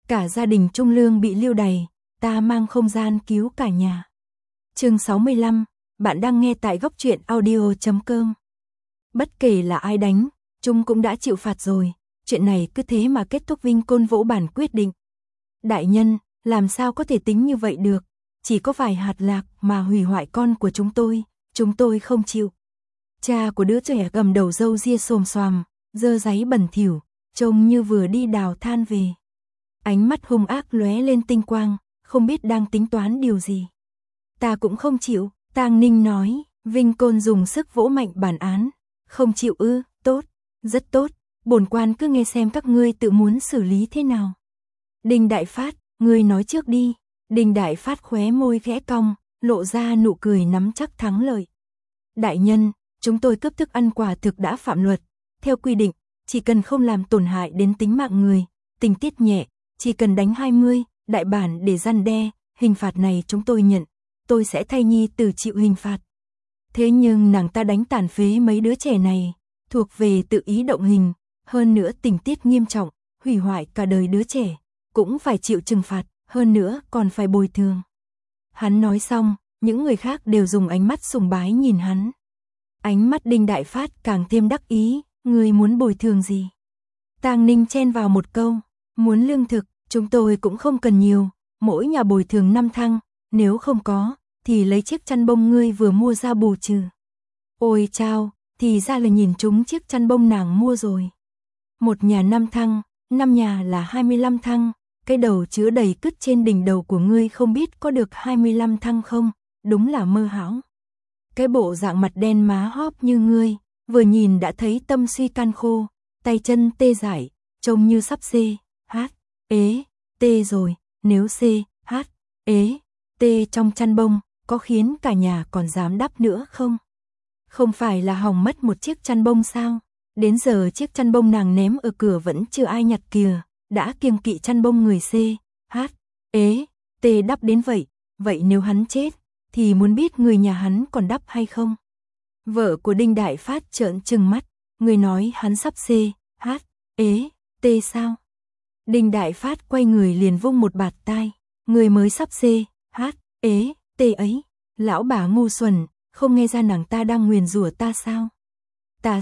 Cả gia đình Trung Lương bị lưu đày, ta mang không gian cứu cả nhà. Chương 65, bạn đang nghe tại góc truyện audio.com. Bất kể là ai đánh, Trung cũng đã chịu phạt rồi, chuyện này cứ thế mà kết thúc. Vinh Côn vỗ bản quyết định. Đại nhân, làm sao có thể tính như vậy được, chỉ có vài hạt lạc mà hủy hoại con của chúng tôi không chịu. Cha của đứa trẻ gầm đầu râu ria xồm xoàm, dơ giấy bẩn thỉu, trông như vừa đi đào than về. Ánh mắt hung ác lóe lên tinh quang, không biết đang tính toán điều gì. Ta cũng không chịu, Tang Ninh nói. Vinh Côn dùng sức vỗ mạnh bản án. Không chịu ư? Tốt, rất tốt, bổn quan cứ nghe xem các ngươi tự muốn xử lý thế nào. Đinh Đại Phát, ngươi nói trước đi. Đinh Đại Phát khóe môi khẽ cong, lộ ra nụ cười nắm chắc thắng lợi. Đại nhân, chúng tôi cướp thức ăn quả thực đã phạm luật. Theo quy định, chỉ cần không làm tổn hại đến tính mạng người, tình tiết nhẹ, chỉ cần đánh 20 đại bản để răn đe, hình phạt này chúng tôi nhận, tôi sẽ thay nhi tử chịu hình phạt. Thế nhưng nàng ta đánh tàn phế mấy đứa trẻ này, thuộc về tự ý động hình, hơn nữa tình tiết nghiêm trọng, hủy hoại cả đời đứa trẻ, cũng phải chịu trừng phạt, hơn nữa còn phải bồi thường. Hắn nói xong, những người khác đều dùng ánh mắt sùng bái nhìn hắn. Ánh mắt Đinh Đại Phát càng thêm đắc ý, ngươi muốn bồi thường gì? Tang Ninh chen vào một câu, muốn lương thực, chúng tôi cũng không cần nhiều, mỗi nhà bồi thường 5 thăng, nếu không có, thì lấy chiếc chăn bông ngươi vừa mua ra bù trừ. Ôi chao, thì ra là nhìn trúng chiếc chăn bông nàng mua rồi. Một nhà 5 thăng, 5 nhà là 25 thăng, cái đầu chứa đầy cứt trên đỉnh đầu của ngươi không biết có được 25 thăng không, đúng là mơ hão. Cái bộ dạng mặt đen má hóp như ngươi, vừa nhìn đã thấy tâm suy can khô, tay chân tê dại, trông như sắp tê rồi, nếu tê trong chăn bông, có khiến cả nhà còn dám đắp nữa không? Không phải là hỏng mất một chiếc chăn bông sao? Đến giờ chiếc chăn bông nàng ném ở cửa vẫn chưa ai nhặt kìa, đã kiêng kỵ chăn bông người tê đắp đến vậy, vậy nếu hắn chết, thì muốn biết người nhà hắn còn đắp hay không? Vợ của Đinh Đại Phát trợn trừng mắt, người nói hắn sắp tê sao? Đinh Đại Phát quay người liền vung một bạt tai, người mới sắp tê ấy, lão bà ngu xuẩn, không nghe ra nàng ta đang nguyền rủa ta sao? Ta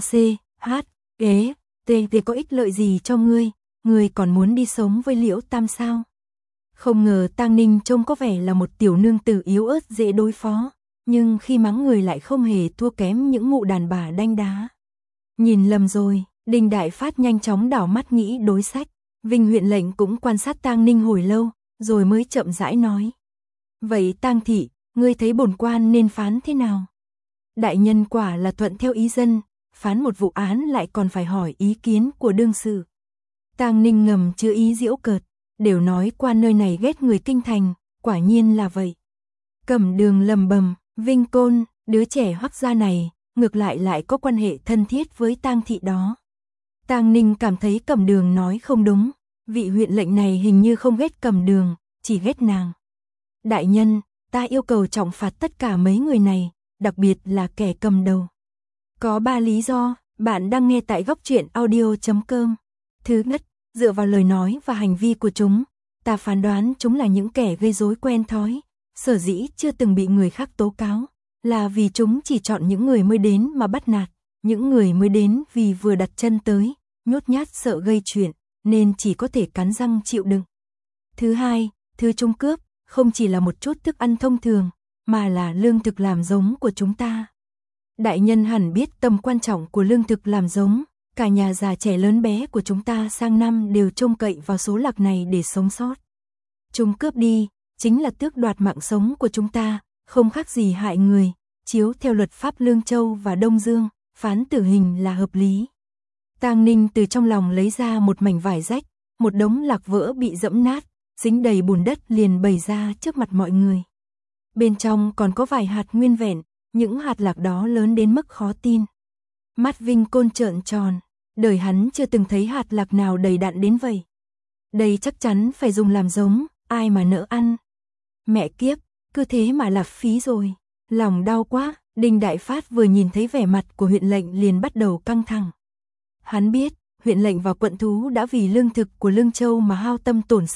tê có ích lợi gì cho ngươi còn muốn đi sống với Liễu Tam sao? Không ngờ Tang Ninh trông có vẻ là một tiểu nương tử yếu ớt dễ đối phó, nhưng khi mắng người lại không hề thua kém những mụ đàn bà đanh đá. Nhìn lầm rồi, Đinh Đại Phát nhanh chóng đảo mắt nghĩ đối sách. Vinh huyện lệnh cũng quan sát Tang Ninh hồi lâu, rồi mới chậm rãi nói. Vậy Tang thị, ngươi thấy bổn quan nên phán thế nào? Đại nhân quả là thuận theo ý dân, phán một vụ án lại còn phải hỏi ý kiến của đương sự. Tang Ninh ngầm chứa ý giễu cợt, đều nói quan nơi này ghét người kinh thành, quả nhiên là vậy. Cẩm Đường lầm bầm, Vinh Côn, đứa trẻ Hoắc gia này, ngược lại có quan hệ thân thiết với Tang thị đó. Tang Ninh cảm thấy Cẩm Đường nói không đúng, vị huyện lệnh này hình như không ghét Cẩm Đường, chỉ ghét nàng. Đại nhân, ta yêu cầu trọng phạt tất cả mấy người này, đặc biệt là kẻ cầm đầu. Có 3 lý do, bạn đang nghe tại góc truyện audio.com. Thứ nhất, dựa vào lời nói và hành vi của chúng, ta phán đoán chúng là những kẻ gây rối quen thói, sở dĩ chưa từng bị người khác tố cáo, là vì chúng chỉ chọn những người mới đến mà bắt nạt, những người mới đến vì vừa đặt chân tới, nhút nhát sợ gây chuyện, nên chỉ có thể cắn răng chịu đựng. Thứ hai, thứ chúng cướp, không chỉ là một chút thức ăn thông thường, mà là lương thực làm giống của chúng ta. Đại nhân hẳn biết tầm quan trọng của lương thực làm giống, cả nhà già trẻ lớn bé của chúng ta sang năm đều trông cậy vào số lạc này để sống sót. Chúng cướp đi, chính là tước đoạt mạng sống của chúng ta, không khác gì hại người, chiếu theo luật pháp Lương Châu và Đông Dương, phán tử hình là hợp lý. Tang Ninh từ trong lòng lấy ra một mảnh vải rách, một đống lạc vỡ bị dẫm nát, dính đầy bùn đất liền bày ra trước mặt mọi người. Bên trong còn có vài hạt nguyên vẹn, những hạt lạc đó lớn đến mức khó tin. Mắt Vinh Côn trợn tròn, đời hắn chưa từng thấy hạt lạc nào đầy đặn đến vậy. Đây chắc chắn phải dùng làm giống, ai mà nỡ ăn. Mẹ kiếp, cứ thế mà lạp phí rồi. Lòng đau quá, Đinh Đại Phát vừa nhìn thấy vẻ mặt của huyện lệnh liền bắt đầu căng thẳng. Hắn biết, huyện lệnh và quận thú đã vì lương thực của Lương Châu mà hao tâm tổn sức,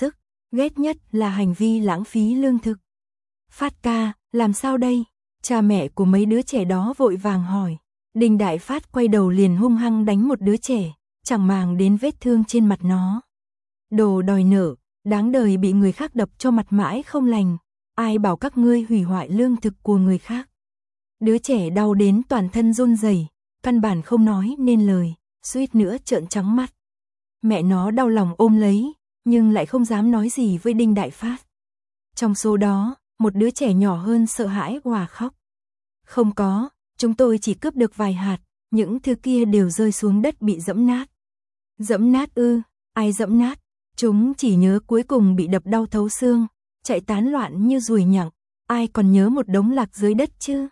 Ghét nhất là hành vi lãng phí lương thực. Phát ca, làm sao đây? Cha mẹ của mấy đứa trẻ đó vội vàng hỏi. Đinh Đại Phát quay đầu liền hung hăng đánh một đứa trẻ, chẳng màng đến vết thương trên mặt nó. Đồ đòi nợ, đáng đời bị người khác đập cho mặt mãi không lành. Ai bảo các ngươi hủy hoại lương thực của người khác. Đứa trẻ đau đến toàn thân run rẩy, căn bản không nói nên lời, suýt nữa trợn trắng mắt. Mẹ nó đau lòng ôm lấy, nhưng lại không dám nói gì với Đinh Đại Phát. Trong số đó, một đứa trẻ nhỏ hơn sợ hãi òa khóc. Không có, chúng tôi chỉ cướp được vài hạt, những thứ kia đều rơi xuống đất bị dẫm nát. Dẫm nát ư, ai dẫm nát? Chúng chỉ nhớ cuối cùng bị đập đau thấu xương, chạy tán loạn như ruồi nhặng, ai còn nhớ một đống lạc dưới đất chứ?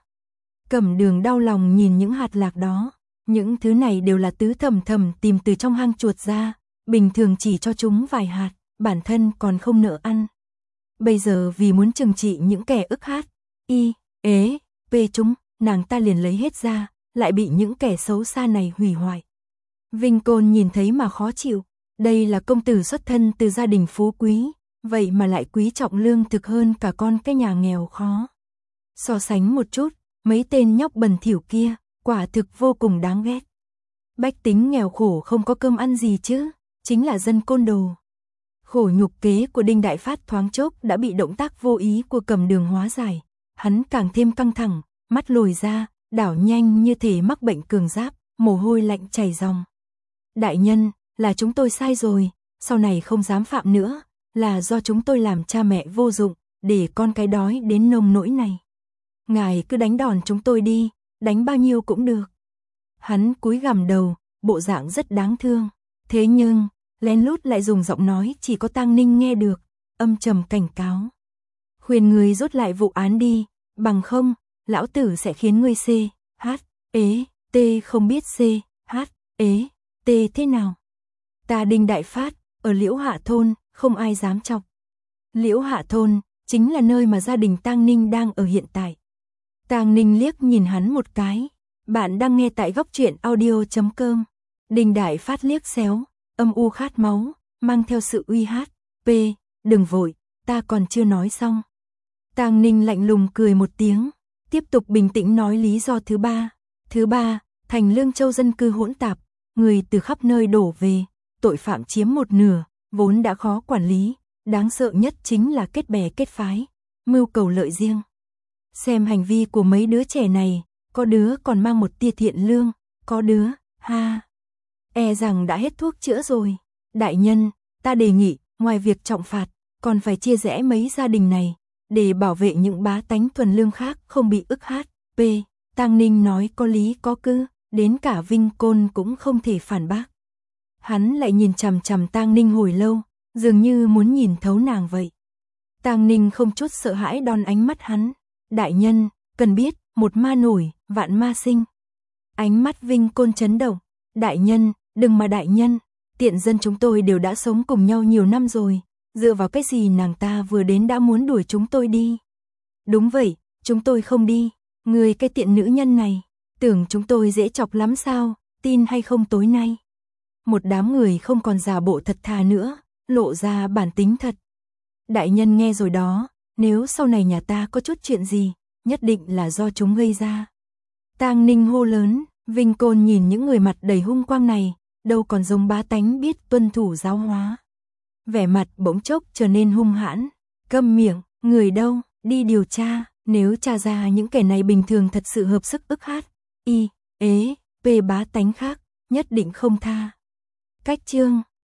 Cẩm Đường đau lòng nhìn những hạt lạc đó, những thứ này đều là Tứ thầm thầm tìm từ trong hang chuột ra, bình thường chỉ cho chúng vài hạt, bản thân còn không nỡ ăn. Bây giờ vì muốn trừng trị những kẻ ức hát, y, ế, p chúng, nàng ta liền lấy hết ra, lại bị những kẻ xấu xa này hủy hoại. Vinh Côn nhìn thấy mà khó chịu, đây là công tử xuất thân từ gia đình phú quý, vậy mà lại quý trọng lương thực hơn cả con cái nhà nghèo khó. So sánh một chút, mấy tên nhóc bẩn thỉu kia, quả thực vô cùng đáng ghét. Bách tính nghèo khổ không có cơm ăn gì chứ, chính là dân côn đồ. Khổ nhục kế của Đinh Đại Phát thoáng chốc đã bị động tác vô ý của Cẩm Đường hóa giải, hắn càng thêm căng thẳng, mắt lồi ra, đảo nhanh như thể mắc bệnh cường giáp, mồ hôi lạnh chảy ròng. Đại nhân, là chúng tôi sai rồi, sau này không dám phạm nữa, là do chúng tôi làm cha mẹ vô dụng, để con cái đói đến nông nỗi này. Ngài cứ đánh đòn chúng tôi đi, đánh bao nhiêu cũng được. Hắn cúi gằm đầu, bộ dạng rất đáng thương, thế nhưng lén lút lại dùng giọng nói chỉ có Tang Ninh nghe được, âm trầm cảnh cáo. Khuyên người rút lại vụ án đi, bằng không, lão tử sẽ khiến ngươi C, H, ế, T không biết C, H, ế, T thế nào. Ta Đinh Đại Phát, ở Liễu Hạ Thôn, không ai dám chọc. Liễu Hạ Thôn, chính là nơi mà gia đình Tang Ninh đang ở hiện tại. Tang Ninh liếc nhìn hắn một cái, bạn đang nghe tại góc truyện audio.com. Đinh Đại Phát liếc xéo, âm u khát máu, mang theo sự uy hát, p, đừng vội, ta còn chưa nói xong. Tang Ninh lạnh lùng cười một tiếng, tiếp tục bình tĩnh nói lý do thứ ba. Thứ ba, thành Lương Châu dân cư hỗn tạp, người từ khắp nơi đổ về, tội phạm chiếm một nửa, vốn đã khó quản lý, đáng sợ nhất chính là kết bè kết phái, mưu cầu lợi riêng. Xem hành vi của mấy đứa trẻ này, có đứa còn mang một tia thiện lương, có đứa, e rằng đã hết thuốc chữa rồi. Đại nhân, ta đề nghị, ngoài việc trọng phạt, còn phải chia rẽ mấy gia đình này, để bảo vệ những bá tánh thuần lương khác không bị ức hát. P. Tang Ninh nói có lý có cư, đến cả Vinh Côn cũng không thể phản bác. Hắn lại nhìn chằm chằm Tang Ninh hồi lâu, dường như muốn nhìn thấu nàng vậy. Tang Ninh không chút sợ hãi đón ánh mắt hắn. Đại nhân, cần biết, một ma nổi, vạn ma sinh. Ánh mắt Vinh Côn chấn động. Đại nhân, đừng mà đại nhân, tiện dân chúng tôi đều đã sống cùng nhau nhiều năm rồi, dựa vào cái gì nàng ta vừa đến đã muốn đuổi chúng tôi đi. Đúng vậy, chúng tôi không đi, người cái tiện nữ nhân này, tưởng chúng tôi dễ chọc lắm sao, tin hay không tối nay. Một đám người không còn giả bộ thật thà nữa, lộ ra bản tính thật. Đại nhân nghe rồi đó, nếu sau này nhà ta có chút chuyện gì, nhất định là do chúng gây ra. Tang Ninh hô lớn, Vinh Côn nhìn những người mặt đầy hung quang này, đâu còn giống bá tánh biết tuân thủ giáo hóa. Vẻ mặt bỗng chốc trở nên hung hãn, câm miệng, người đâu, đi điều tra, nếu tra ra những kẻ này bình thường thật sự hợp sức ức hát, y, ế, p bá tánh khác, nhất định không tha. Cách chương